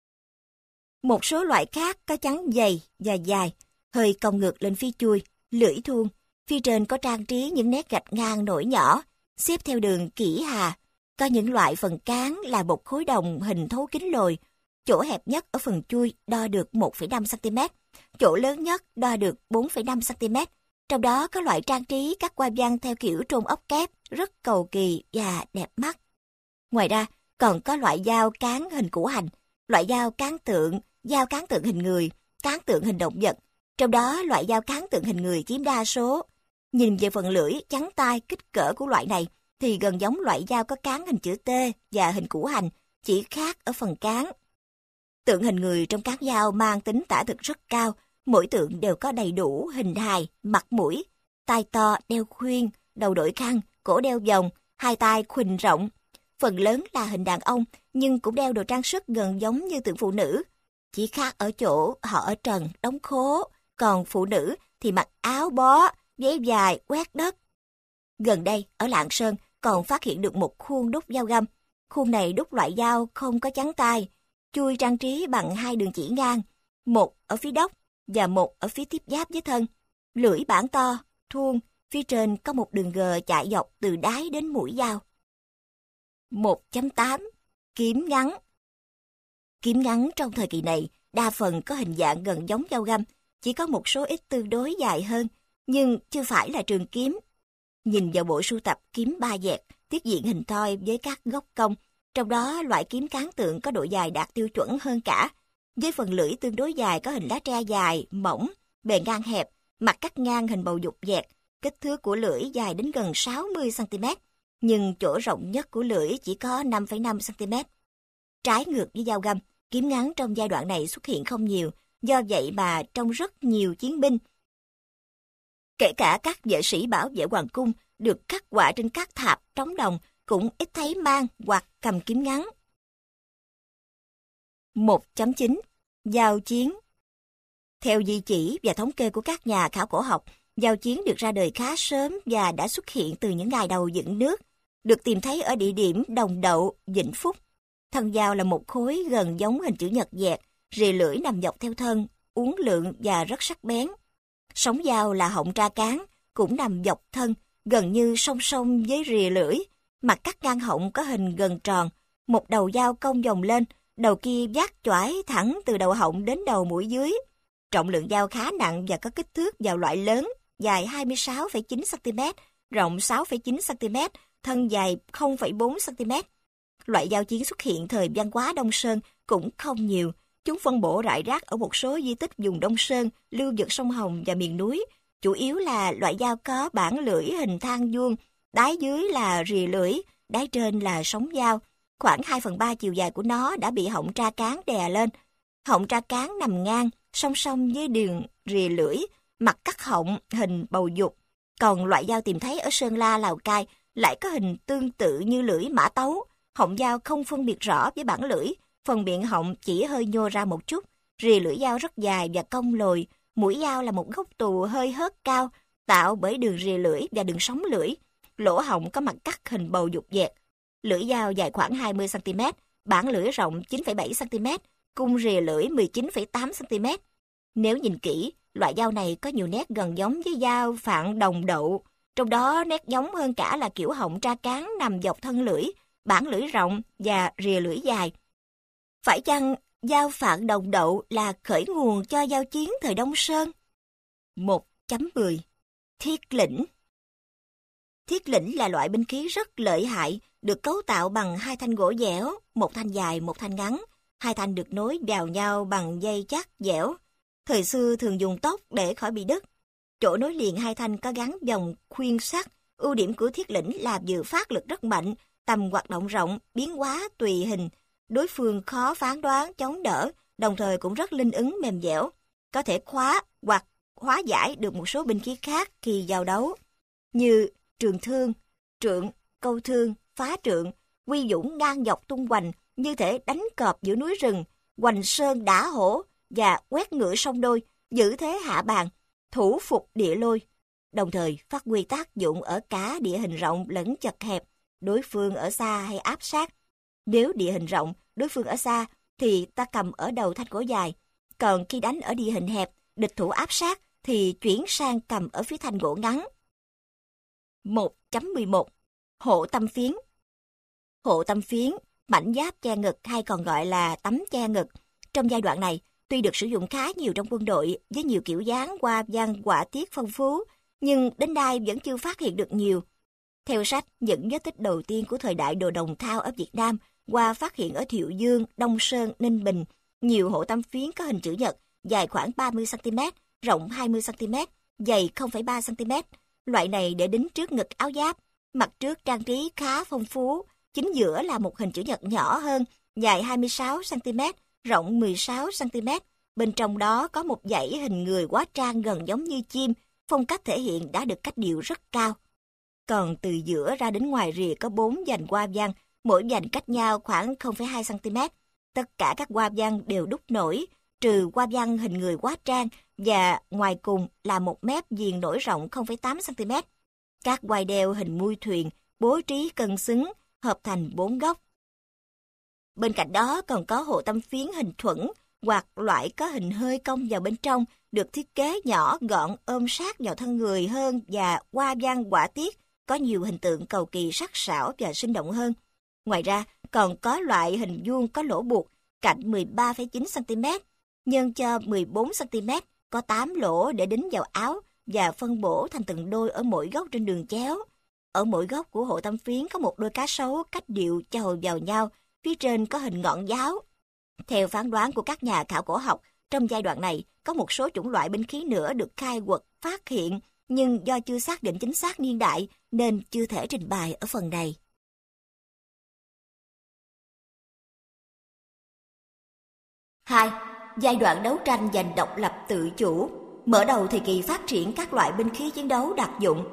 Một số loại khác có chắn dày và dài, hơi cong ngược lên phía chuôi, lưỡi thuôn, phía trên có trang trí những nét gạch ngang nổi nhỏ, xếp theo đường kỷ hà. Có những loại phần cán là một khối đồng hình thấu kính lồi, chỗ hẹp nhất ở phần chuôi đo được 1,5 cm, chỗ lớn nhất đo được 4,5 cm. Trong đó có loại trang trí các hoa văn theo kiểu trôn ốc kép, rất cầu kỳ và đẹp mắt. Ngoài ra, còn có loại dao cán hình củ hành, loại dao cán tượng hình người, cán tượng hình động vật. Trong đó, loại dao cán tượng hình người chiếm đa số. Nhìn về phần lưỡi, chắn tay, kích cỡ của loại này, thì gần giống loại dao có cán hình chữ T và hình củ hành, chỉ khác ở phần cán. Tượng hình người trong cán dao mang tính tả thực rất cao, mỗi tượng đều có đầy đủ hình hài, mặt mũi, tai to, đeo khuyên, đầu đội khăn, cổ đeo vòng, hai tay khuỳnh rộng. Phần lớn là hình đàn ông, nhưng cũng đeo đồ trang sức gần giống như tượng phụ nữ. Chỉ khác ở chỗ họ ở trần, đóng khố, còn phụ nữ thì mặc áo bó, váy dài, quét đất. Gần đây, ở Lạng Sơn, còn phát hiện được một khuôn đúc dao găm. Khuôn này đúc loại dao không có chắn tay, chuôi trang trí bằng hai đường chỉ ngang, một ở phía đốc và một ở phía tiếp giáp với thân. Lưỡi bản to, thuôn, phía trên có một đường gờ chạy dọc từ đáy đến mũi dao. 1.8. Kiếm ngắn. Kiếm ngắn trong thời kỳ này đa phần có hình dạng gần giống dao găm, chỉ có một số ít tương đối dài hơn, nhưng chưa phải là trường kiếm. Nhìn vào bộ sưu tập kiếm ba dẹt, tiết diện hình thoi với các góc cong, trong đó loại kiếm cán tượng có độ dài đạt tiêu chuẩn hơn cả, với phần lưỡi tương đối dài có hình lá tre dài, mỏng, bề ngang hẹp, mặt cắt ngang hình bầu dục dẹt, kích thước của lưỡi dài đến gần 60 cm, nhưng chỗ rộng nhất của lưỡi chỉ có 5,5 cm. Trái ngược với dao găm, kiếm ngắn trong giai đoạn này xuất hiện không nhiều, do vậy mà trong rất nhiều chiến binh, kể cả các vệ sĩ bảo vệ hoàng cung được khắc họa trên các tháp trống đồng, cũng ít thấy mang hoặc cầm kiếm ngắn. 1.9. Giao chiến. Theo di chỉ và thống kê của các nhà khảo cổ học, giao chiến được ra đời khá sớm và đã xuất hiện từ những ngày đầu dựng nước, được tìm thấy ở địa điểm Đồng Đậu, Vĩnh Phúc. Thân dao là một khối gần giống hình chữ nhật dẹt, rìa lưỡi nằm dọc theo thân, uốn lượn và rất sắc bén. Sống dao là họng tra cán, cũng nằm dọc thân, gần như song song với rìa lưỡi. Mặt cắt ngang họng có hình gần tròn, một đầu dao cong vòng lên, đầu kia vát choải thẳng từ đầu họng đến đầu mũi dưới. Trọng lượng dao khá nặng và có kích thước dao loại lớn, dài 26,9 cm, rộng 6,9 cm, thân dài 0,4 cm. Loại dao chiến xuất hiện thời văn hóa Đông Sơn cũng không nhiều. Chúng phân bổ rải rác ở một số di tích vùng Đông Sơn, lưu vực sông Hồng và miền núi. Chủ yếu là loại dao có bản lưỡi hình thang vuông, đáy dưới là rìa lưỡi, đáy trên là sống dao. khoảng 2/3 chiều dài của nó đã bị họng tra cán đè lên. Họng tra cán nằm ngang, song song với đường rìa lưỡi, mặt cắt họng hình bầu dục. Còn loại dao tìm thấy ở Sơn La, Lào Cai lại có hình tương tự như lưỡi mã tấu. Họng dao không phân biệt rõ với bản lưỡi, phần miệng họng chỉ hơi nhô ra một chút. Rìa lưỡi dao rất dài và cong lồi. Mũi dao là một gốc tù hơi hớt cao, tạo bởi đường rìa lưỡi và đường sống lưỡi. Lỗ họng có mặt cắt hình bầu dục dẹt. Lưỡi dao dài khoảng 20 cm, bản lưỡi rộng 9,7 cm, cung rìa lưỡi 19,8 cm. Nếu nhìn kỹ, loại dao này có nhiều nét gần giống với dao Phạn Đồng Đậu, trong đó nét giống hơn cả là kiểu họng tra cán nằm dọc thân lưỡi, bản lưỡi rộng và rìa lưỡi dài. Phải chăng dao Phạn Đồng Đậu là khởi nguồn cho dao chiến thời Đông Sơn? 1.10 Thiết lĩnh. Thiết lĩnh là loại binh khí rất lợi hại, được cấu tạo bằng 2 thanh gỗ dẻo, một thanh dài, một thanh ngắn. 2 thanh được nối vào nhau bằng dây chắc dẻo. Thời xưa thường dùng tóc để khỏi bị đứt. Chỗ nối liền 2 thanh có gắn vòng khuyên sắt. Ưu điểm của thiết lĩnh là vừa phát lực rất mạnh, tầm hoạt động rộng, biến hóa tùy hình. Đối phương khó phán đoán, chống đỡ, đồng thời cũng rất linh ứng mềm dẻo. Có thể khóa hoặc hóa giải được một số binh khí khác khi giao đấu, như trường thương, trượng, câu thương, phá trượng, quy dũng ngang dọc tung hoành, như thể đánh cọp giữa núi rừng, hoành sơn đả hổ và quét ngựa song đôi, giữ thế hạ bàn, thủ phục địa lôi, đồng thời phát huy tác dụng ở cả địa hình rộng lẫn chật hẹp, đối phương ở xa hay áp sát. Nếu địa hình rộng, đối phương ở xa thì ta cầm ở đầu thanh gỗ dài, còn khi đánh ở địa hình hẹp, địch thủ áp sát thì chuyển sang cầm ở phía thanh gỗ ngắn. 1.11 Hộ tâm phiến. Hộ tâm phiến, mảnh giáp che ngực hay còn gọi là tấm che ngực. Trong giai đoạn này, tuy được sử dụng khá nhiều trong quân đội với nhiều kiểu dáng, hoa văn, họa tiết phong phú, nhưng đến nay vẫn chưa phát hiện được nhiều. Theo sách, những vết tích đầu tiên của thời đại đồ đồng thau ở Việt Nam qua phát hiện ở Thiệu Dương, Đông Sơn, Ninh Bình, nhiều hộ tâm phiến có hình chữ nhật, dài khoảng 30 cm, rộng 20 cm, dày 0,3 cm. Loại này để đính trước ngực áo giáp, mặt trước trang trí khá phong phú, chính giữa là một hình chữ nhật nhỏ hơn, dài 26 cm, rộng 16 cm. Bên trong đó có một dãy hình người hóa trang gần giống như chim, phong cách thể hiện đã được cách điệu rất cao. Còn từ giữa ra đến ngoài rìa có 4 vành hoa văn, mỗi vành cách nhau khoảng 0,2 cm. Tất cả các hoa văn đều đúc nổi, trừ hoa văn hình người hóa trang, và ngoài cùng là một mép viền nổi rộng 0,8 cm. Các quai đeo hình mui thuyền bố trí cân xứng, hợp thành 4 góc. Bên cạnh đó còn có hộ tâm phiến hình thuẫn, hoặc loại có hình hơi cong vào bên trong, được thiết kế nhỏ gọn ôm sát vào thân người hơn và hoa văn họa tiết, có nhiều hình tượng cầu kỳ sắc sảo và sinh động hơn. Ngoài ra còn có loại hình vuông có lỗ buộc, cạnh 13,9 cm, nhân cho 14 cm, có 8 lỗ để đính vào áo và phân bổ thành từng đôi ở mỗi góc trên đường chéo. Ở mỗi góc của hộ tâm phiến có một đôi cá sấu cách điệu chầu vào nhau, phía trên có hình ngọn giáo. Theo phán đoán của các nhà khảo cổ học, trong giai đoạn này có một số chủng loại binh khí nữa được khai quật, phát hiện, nhưng do chưa xác định chính xác niên đại nên chưa thể trình bày ở phần này. 2. Giai đoạn đấu tranh giành độc lập tự chủ, mở đầu thời kỳ phát triển các loại binh khí chiến đấu đặc dụng.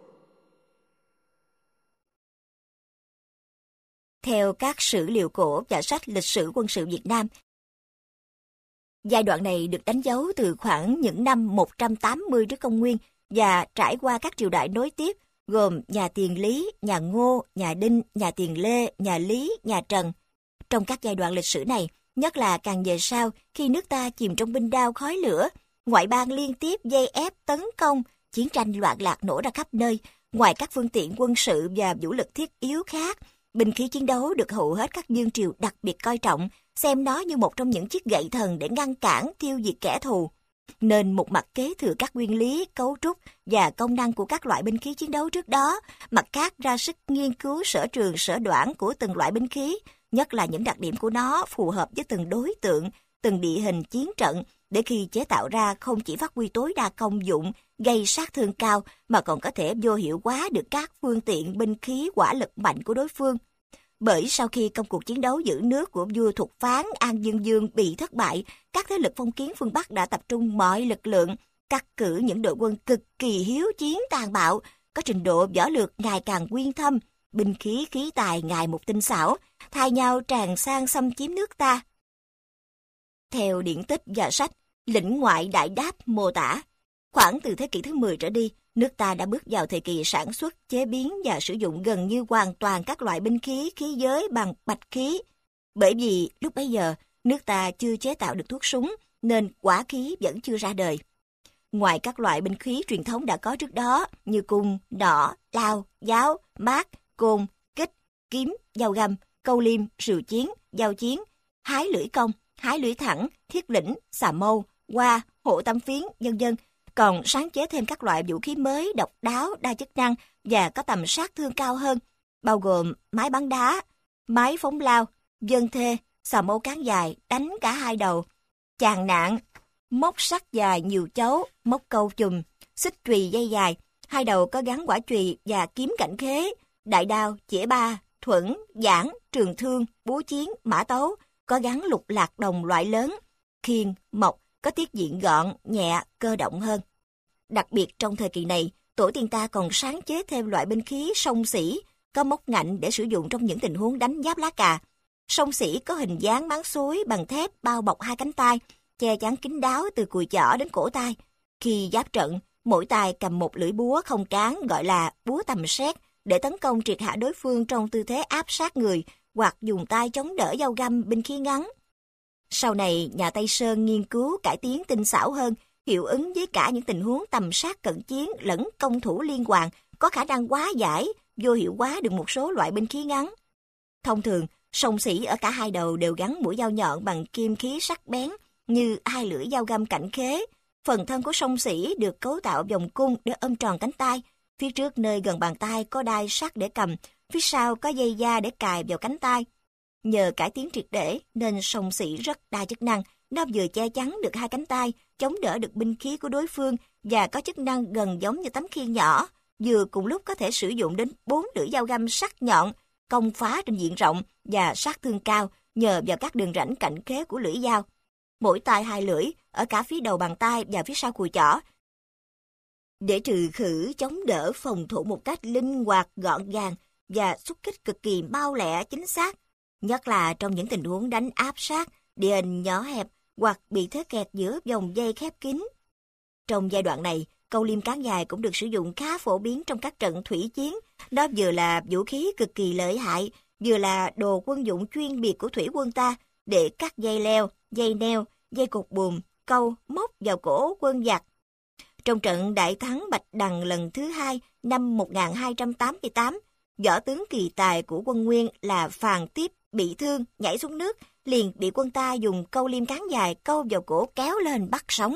Theo các sử liệu cổ và sách lịch sử quân sự Việt Nam, giai đoạn này được đánh dấu từ khoảng những năm 180 trước công nguyên và trải qua các triều đại nối tiếp, gồm nhà Tiền Lý, nhà Ngô, nhà Đinh, nhà Tiền Lê, nhà Lý, nhà Trần. Trong các giai đoạn lịch sử này, nhất là càng về sau, khi nước ta chìm trong binh đao khói lửa, ngoại bang liên tiếp vây ép tấn công, chiến tranh loạn lạc nổ ra khắp nơi. Ngoài các phương tiện quân sự và vũ lực thiết yếu khác, binh khí chiến đấu được hầu hết các vương triều đặc biệt coi trọng, xem nó như một trong những chiếc gậy thần để ngăn cản, tiêu diệt kẻ thù. Nên một mặt kế thừa các nguyên lý, cấu trúc và công năng của các loại binh khí chiến đấu trước đó, mặt khác ra sức nghiên cứu sở trường sở đoản của từng loại binh khí, nhất là những đặc điểm của nó phù hợp với từng đối tượng, từng địa hình chiến trận, để khi chế tạo ra không chỉ phát huy tối đa công dụng, gây sát thương cao, mà còn có thể vô hiệu hóa được các phương tiện binh khí hỏa lực mạnh của đối phương. Bởi sau khi công cuộc chiến đấu giữ nước của vua Thục Phán An Dương Dương bị thất bại, các thế lực phong kiến phương Bắc đã tập trung mọi lực lượng, cắt cử những đội quân cực kỳ hiếu chiến tàn bạo, có trình độ võ lược ngày càng uyên thâm, binh khí khí tài ngày một tinh xảo, thay nhau tràn sang xâm chiếm nước ta. Theo điển tích và sách, Lĩnh Ngoại Đại Đáp mô tả, khoảng từ thế kỷ thứ 10 trở đi, nước ta đã bước vào thời kỳ sản xuất, chế biến và sử dụng gần như hoàn toàn các loại binh khí, khí giới bằng bạch khí. Bởi vì lúc bấy giờ, nước ta chưa chế tạo được thuốc súng, nên hỏa khí vẫn chưa ra đời. Ngoài các loại binh khí truyền thống đã có trước đó như cung, nỏ, lao, giáo, mác, côn, kích, kiếm, dao găm, câu liêm, rìu chiến, dao chiến, hái lưỡi công, hái lưỡi thẳng, thiết lĩnh, xà mâu, hoa, hộ tam phiến, vân vân, còn sáng chế thêm các loại vũ khí mới, độc đáo, đa chức năng và có tầm sát thương cao hơn, bao gồm máy bắn đá, máy phóng lao, vân thê, xà mâu cán dài, đánh cả hai đầu, chàng nạn, móc sắt dài nhiều chấu, móc câu chùm, xích chùy dây dài, hai đầu có gắn quả chùy và kiếm cảnh khế, đại đao, chĩa ba, thuẫn, giảng, trường thương, búa chiến, mã tấu, có gắn lục lạc đồng loại lớn, khiên, mộc, có tiết diện gọn, nhẹ, cơ động hơn. Đặc biệt trong thời kỳ này, tổ tiên ta còn sáng chế thêm loại binh khí song xỉ, có móc ngạnh để sử dụng trong những tình huống đánh giáp lá cà. Song xỉ có hình dáng máng xối bằng thép bao bọc hai cánh tay, che chắn kín đáo từ cùi chỏ đến cổ tay. Khi giáp trận, mỗi tay cầm một lưỡi búa không cán gọi là búa tầm xét để tấn công triệt hạ đối phương trong tư thế áp sát người hoặc dùng tay chống đỡ dao găm binh khí ngắn. Sau này, nhà Tây Sơn nghiên cứu cải tiến tinh xảo hơn, hiệu ứng với cả những tình huống tầm sát cận chiến lẫn công thủ liên hoàn, có khả năng hóa giải, vô hiệu hóa được một số loại binh khí ngắn. Thông thường, song xỉ ở cả hai đầu đều gắn mũi dao nhọn bằng kim khí sắc bén, như hai lưỡi dao găm cảnh khế. Phần thân của song xỉ được cấu tạo vòng cung để ôm tròn cánh tay. Phía trước nơi gần bàn tay có đai sắt để cầm, phía sau có dây da để cài vào cánh tay. Nhờ cải tiến triệt để nên song xỉ rất đa chức năng, nó vừa che chắn được hai cánh tay, chống đỡ được binh khí của đối phương và có chức năng gần giống như tấm khiên nhỏ, vừa cùng lúc có thể sử dụng đến 4 lưỡi dao găm sắc nhọn, công phá trên diện rộng và sát thương cao nhờ vào các đường rãnh cạnh khế của lưỡi dao. Mỗi tay hai lưỡi ở cả phía đầu bàn tay và phía sau cùi chỏ, để trừ khử chống đỡ phòng thủ một cách linh hoạt gọn gàng và xuất kích cực kỳ mau lẹ chính xác, nhất là trong những tình huống đánh áp sát, địa hình nhỏ hẹp hoặc bị thế kẹt giữa vòng dây khép kín. Trong giai đoạn này, câu liêm cán dài cũng được sử dụng khá phổ biến trong các trận thủy chiến. Nó vừa là vũ khí cực kỳ lợi hại, vừa là đồ quân dụng chuyên biệt của thủy quân ta để cắt dây leo, dây neo, dây cột buồm, câu, móc vào cổ quân giặc. Trong trận đại thắng Bạch Đằng lần thứ 2 năm 1288, võ tướng kỳ tài của quân Nguyên là Phàn Tiếp bị thương nhảy xuống nước, liền bị quân ta dùng câu liêm cán dài câu vào cổ kéo lên bắt sống.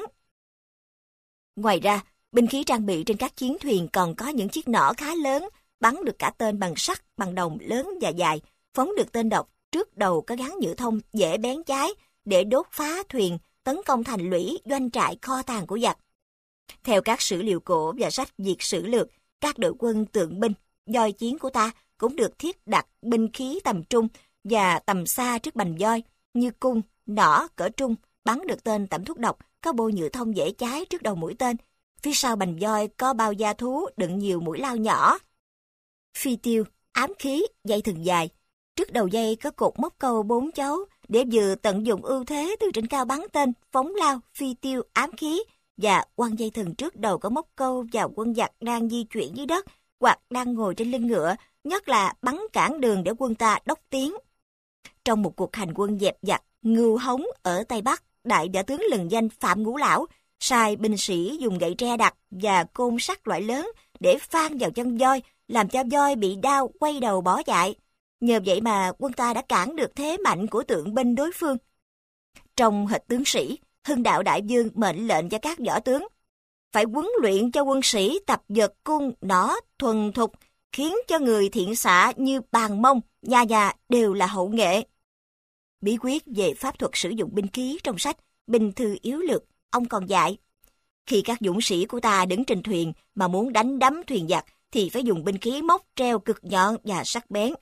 Ngoài ra, binh khí trang bị trên các chiến thuyền còn có những chiếc nỏ khá lớn, bắn được cả tên bằng sắt, bằng đồng lớn và dài, phóng được tên độc, trước đầu có gắn nhựa thông dễ bén cháy để đốt phá thuyền, tấn công thành lũy, doanh trại, kho tàng của giặc. Theo các sử liệu cổ và sách Việt sử lược, các đội quân tượng binh, voi chiến của ta cũng được thiết đặt binh khí tầm trung và tầm xa trước bành voi, như cung, nỏ cỡ trung, bắn được tên tẩm thuốc độc, có bô nhựa thông dễ cháy trước đầu mũi tên. Phía sau bành voi có bao da thú đựng nhiều mũi lao nhỏ. Phi tiêu, ám khí, dây thừng dài. Trước đầu dây có cột móc câu 4 chấu để vừa tận dụng ưu thế từ trên cao bắn tên, phóng lao, phi tiêu, ám khí, và quăng dây thừng trước đầu có móc câu vào quân giặc đang di chuyển dưới đất hoặc đang ngồi trên lưng ngựa, nhất là bắn cản đường để quân ta đốc tiến. Trong một cuộc hành quân dẹp giặc Ngưu Hống ở Tây Bắc, đại võ tướng lừng danh Phạm Ngũ Lão sai binh sĩ dùng gậy tre đặt và côn sắt loại lớn để phang vào chân voi, làm cho voi bị đau quay đầu bỏ chạy. Nhờ vậy mà quân ta đã cản được thế mạnh của tượng binh đối phương. Trong Hịch Tướng Sĩ, Hưng Đạo Đại Vương mệnh lệnh cho các võ tướng phải huấn luyện cho quân sĩ tập giật cung nỏ thuần thục, khiến cho người thiện xạ như Bàn Mông, nhà nhà đều là hậu nghệ. Bí quyết về pháp thuật sử dụng binh khí trong sách Binh Thư Yếu Lược, ông còn dạy: khi các dũng sĩ của ta đứng trên thuyền mà muốn đánh đắm thuyền giặc thì phải dùng binh khí móc treo cực nhọn và sắc bén.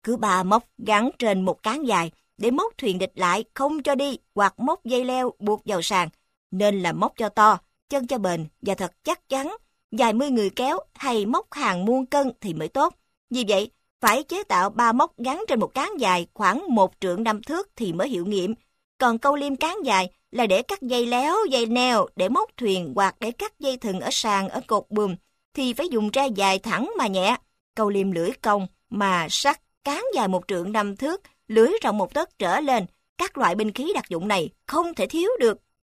Cứ 3 móc gắn trên một cán dài để móc thuyền địch lại không cho đi, hoặc móc dây leo buộc vào sàn. Nên là móc cho to, chân cho bền và thật chắc chắn. Vài mươi người kéo hay móc hàng muôn cân thì mới tốt. Vì vậy, phải chế tạo 3 móc gắn trên một cán dài khoảng 1 trượng 5 thước thì mới hiệu nghiệm. Còn câu liêm cán dài là để cắt dây léo, dây neo để móc thuyền, hoặc để cắt dây thừng ở sàn, ở cột buồm thì phải dùng tre dài thẳng mà nhẹ. Câu liêm lưỡi cong mà sắt, cán dài 1 trượng 5 thước, lưỡi rộng 1 tấc trở lên. Các loại binh khí đặc dụng này không thể thiếu được.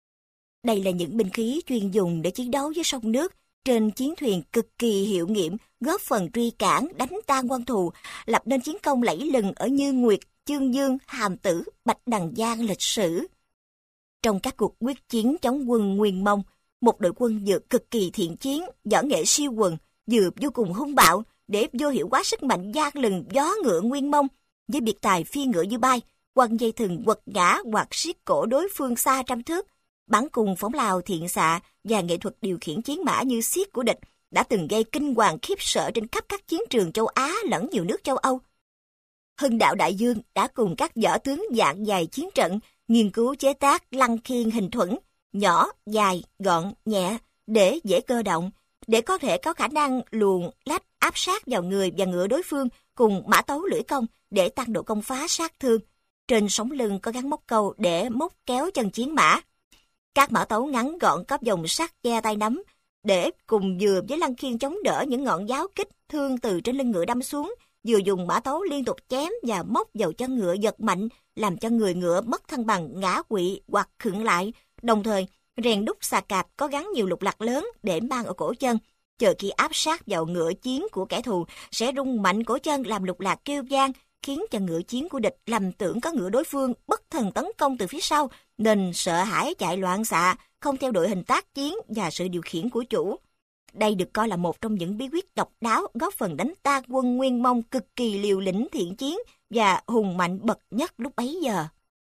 Đây là những binh khí chuyên dùng để chiến đấu với sông nước, trên chiến thuyền cực kỳ hiệu nghiệm, góp phần truy cản, đánh tan quân thù, lập nên chiến công lẫy lừng ở Như Nguyệt, Chương Dương, Hàm Tử, Bạch Đằng Giang lịch sử. Trong các cuộc quyết chiến chống quân Nguyên Mông, một đội quân vừa cực kỳ thiện chiến, võ nghệ siêu quần, vừa vô cùng hung bạo để vô hiệu hóa sức mạnh gian lừng gió ngựa Nguyên Mông. Với biệt tài phi ngựa như bay, quăng dây thừng quật ngã hoặc siết cổ đối phương xa trăm thước, bắn cùng phóng lao thiện xạ và nghệ thuật điều khiển chiến mã như xiết của địch đã từng gây kinh hoàng khiếp sợ trên khắp các chiến trường châu Á lẫn nhiều nước châu Âu. Hưng đạo đại dương đã cùng các võ tướng dạng dày chiến trận nghiên cứu chế tác lăng khiên hình thuẫn, nhỏ, dài, gọn, nhẹ để dễ cơ động, để có thể có khả năng luồn lách áp sát vào người và ngựa đối phương, cùng mã tấu lưỡi công để tăng độ công phá sát thương. Trên sống lưng có gắn móc câu để móc kéo chân chiến mã. Các mã tấu ngắn gọn có vòng sắt che tay nắm để cùng vừa với lăng khiên chống đỡ những ngọn giáo kích thương từ trên lưng ngựa đâm xuống, vừa dùng mã tấu liên tục chém và móc vào chân ngựa giật mạnh, làm cho người ngựa mất thăng bằng, ngã quỵ hoặc khựng lại. Đồng thời, rèn đúc xà cạp có gắn nhiều lục lạc lớn để mang ở cổ chân, chờ khi áp sát vào ngựa chiến của kẻ thù sẽ rung mạnh cổ chân làm lục lạc kêu vang, khiến cho ngựa chiến của địch lầm tưởng có ngựa đối phương bất thần tấn công từ phía sau, nên sợ hãi chạy loạn xạ, không theo đội hình tác chiến và sự điều khiển của chủ. Đây được coi là một trong những bí quyết độc đáo góp phần đánh tan quân Nguyên Mông cực kỳ liều lĩnh thiện chiến và hùng mạnh bậc nhất lúc bấy giờ.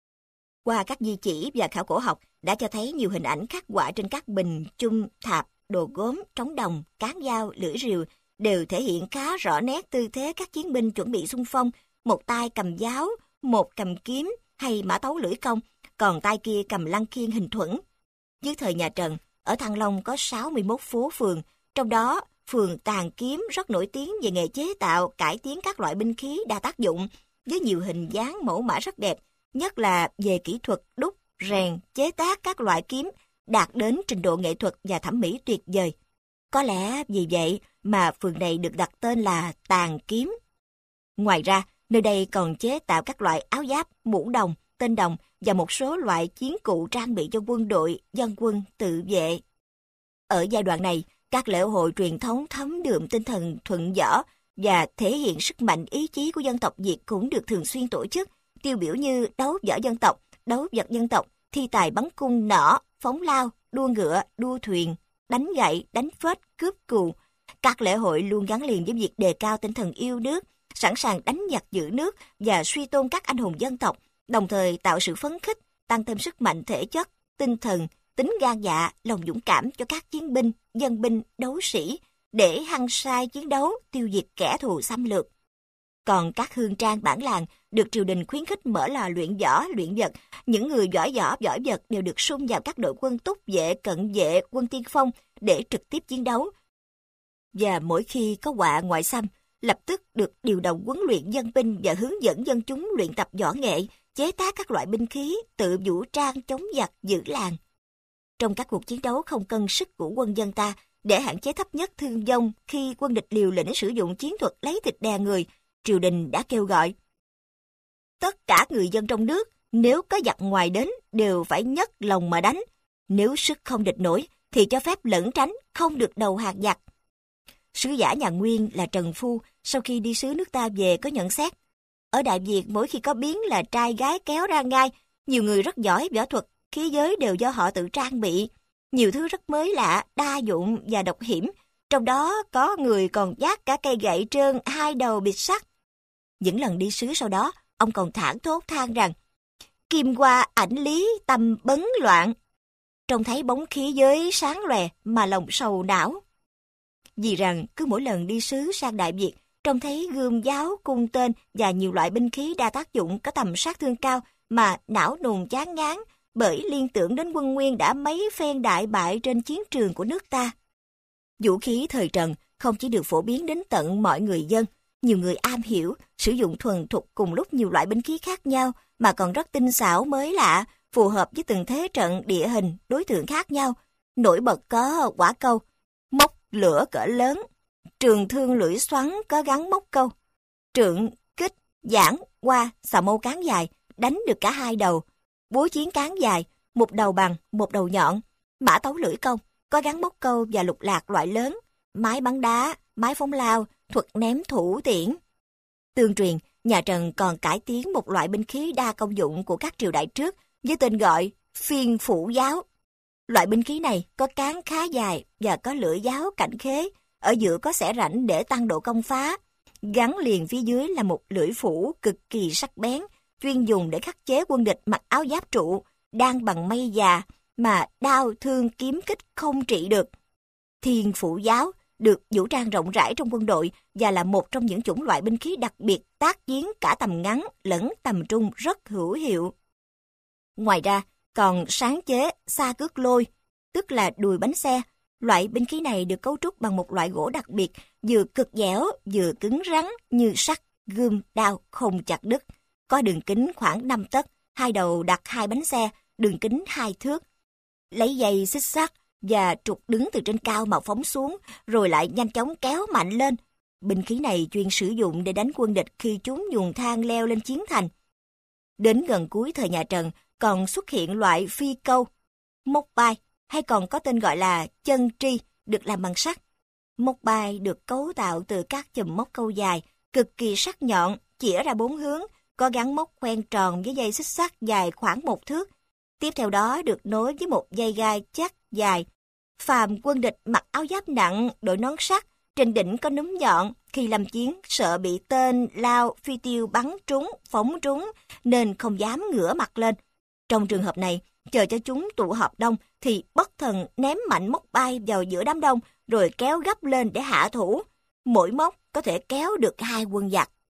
Qua các di chỉ và khảo cổ học đã cho thấy nhiều hình ảnh khắc họa trên các bình, chung, thạp, đồ gốm, trống đồng, cán dao, lưỡi rìu đều thể hiện khá rõ nét tư thế các chiến binh chuẩn bị xung phong, một tay cầm giáo, một cầm kiếm hay mã tấu lưỡi công, còn tay kia cầm lăng khiên hình thuẫn. Dưới thời nhà Trần, ở Thăng Long có 61 phố phường, trong đó phường Tàn Kiếm rất nổi tiếng về nghề chế tạo, cải tiến các loại binh khí đa tác dụng, với nhiều hình dáng mẫu mã rất đẹp, nhất là về kỹ thuật đúc, rèn, chế tác các loại kiếm, đạt đến trình độ nghệ thuật và thẩm mỹ tuyệt vời. Có lẽ vì vậy mà phường này được đặt tên là Tàn Kiếm. Ngoài ra, nơi đây còn chế tạo các loại áo giáp, mũ đồng, tên đồng và một số loại chiến cụ trang bị cho quân đội, dân quân tự vệ. Ở giai đoạn này, các lễ hội truyền thống thấm đượm tinh thần thuận võ và thể hiện sức mạnh ý chí của dân tộc Việt cũng được thường xuyên tổ chức, tiêu biểu như đấu võ dân tộc, đấu vật dân tộc, thi tài bắn cung nỏ, phóng lao, đua ngựa, đua thuyền, đánh gậy, đánh phết, cướp cù. Các lễ hội luôn gắn liền với việc đề cao tinh thần yêu nước, sẵn sàng đánh giặc giữ nước và suy tôn các anh hùng dân tộc, đồng thời tạo sự phấn khích, tăng thêm sức mạnh thể chất, tinh thần, tính gan dạ, lòng dũng cảm cho các chiến binh, dân binh, đấu sĩ để hăng say chiến đấu, tiêu diệt kẻ thù xâm lược. Còn các hương trang bản làng được triều đình khuyến khích mở lò luyện võ, luyện vật. Những người giỏi võ, giỏi vật đều được sung vào các đội quân túc vệ, cận vệ, quân tiên phong để trực tiếp chiến đấu. Và mỗi khi có họa ngoại xâm, lập tức được điều động huấn luyện dân binh và hướng dẫn dân chúng luyện tập võ nghệ, chế tác các loại binh khí, tự vũ trang chống giặc giữ làng. Trong các cuộc chiến đấu không cân sức của quân dân ta, để hạn chế thấp nhất thương vong khi quân địch liều lĩnh sử dụng chiến thuật lấy thịt đè người, triều đình đã kêu gọi tất cả người dân trong nước, nếu có giặc ngoài đến đều phải nhấc lòng mà đánh. Nếu sức không địch nổi thì cho phép lẩn tránh, không được đầu hàng giặc. Sứ giả nhà Nguyên là Trần Phu sau khi đi sứ nước ta về có nhận xét: ở Đại Việt mỗi khi có biến là trai gái kéo ra ngai, nhiều người rất giỏi võ thuật, khí giới đều do họ tự trang bị. Nhiều thứ rất mới lạ, đa dụng và độc hiểm, trong đó có người còn vác cả cây gậy trơn 2 đầu bịt sắt. Những lần đi sứ sau đó, ông còn thảng thốt than rằng kim qua ảnh lý tâm bấn loạn, trông thấy bóng khí giới sáng lòe mà lòng sầu não. Vì rằng cứ mỗi lần đi sứ sang Đại Việt trông thấy gươm, giáo, cung tên và nhiều loại binh khí đa tác dụng có tầm sát thương cao mà não nùng chán ngán, bởi liên tưởng đến quân Nguyên đã mấy phen đại bại trên chiến trường của nước ta. Vũ khí thời Trần không chỉ được phổ biến đến tận mọi người dân, nhiều người am hiểu, sử dụng thuần thục cùng lúc nhiều loại binh khí khác nhau mà còn rất tinh xảo mới lạ, phù hợp với từng thế trận, địa hình, đối tượng khác nhau. Nổi bật có quả câu, móc lửa cỡ lớn, trường thương lưỡi xoắn có gắn móc câu, trượng, kích, giảng, qua, xà mâu cán dài, đánh được cả hai đầu, búa chiến cán dài, một đầu bằng, một đầu nhọn, mã tấu lưỡi công, có gắn móc câu và lục lạc loại lớn, máy bắn đá, máy phóng lao, thuật ném thủ tiễn. Tương truyền, nhà Trần còn cải tiến một loại binh khí đa công dụng của các triều đại trước với tên gọi phiên phủ giáo. Loại binh khí này có cán khá dài và có lưỡi giáo cạnh khế, ở giữa có xẻ rãnh để tăng độ công phá. Gắn liền phía dưới là một lưỡi phủ cực kỳ sắc bén, chuyên dùng để khắc chế quân địch mặc áo giáp trụ, đan bằng mây già, mà đao, thương, kiếm kích không trị được. Thiên phủ giáo được vũ trang rộng rãi trong quân đội và là một trong những chủng loại binh khí đặc biệt tác chiến cả tầm ngắn lẫn tầm trung rất hữu hiệu. Ngoài ra, còn sáng chế xa cước lôi, tức là đùi bánh xe. Loại binh khí này được cấu trúc bằng một loại gỗ đặc biệt, vừa cực dẻo, vừa cứng rắn như sắt, gươm, đao không chặt đứt. Có đường kính khoảng 5 tấc, hai đầu đặt hai bánh xe, đường kính 2 thước. Lấy dây xích sắt và trục đứng từ trên cao mà phóng xuống, rồi lại nhanh chóng kéo mạnh lên. Binh khí này chuyên sử dụng để đánh quân địch khi chúng dùng thang leo lên chiến thành. Đến gần cuối thời nhà Trần, còn xuất hiện loại phi câu, móc bay, hay còn có tên gọi là chân tri, được làm bằng sắt. Móc bay được cấu tạo từ các chùm móc câu dài, cực kỳ sắc nhọn, chĩa ra 4 hướng, có gắn móc khoen tròn với dây xích sắt dài khoảng 1 thước. Tiếp theo đó được nối với một dây gai chắc dài. Phàm quân địch mặc áo giáp nặng, đội nón sắt, trên đỉnh có núm nhọn, khi làm chiến sợ bị tên, lao, phi tiêu bắn trúng, phóng trúng, nên không dám ngửa mặt lên. Trong trường hợp này, chờ cho chúng tụ họp đông thì bất thần ném mạnh móc bay vào giữa đám đông rồi kéo gấp lên để hạ thủ. Mỗi móc có thể kéo được 2 quân giặc.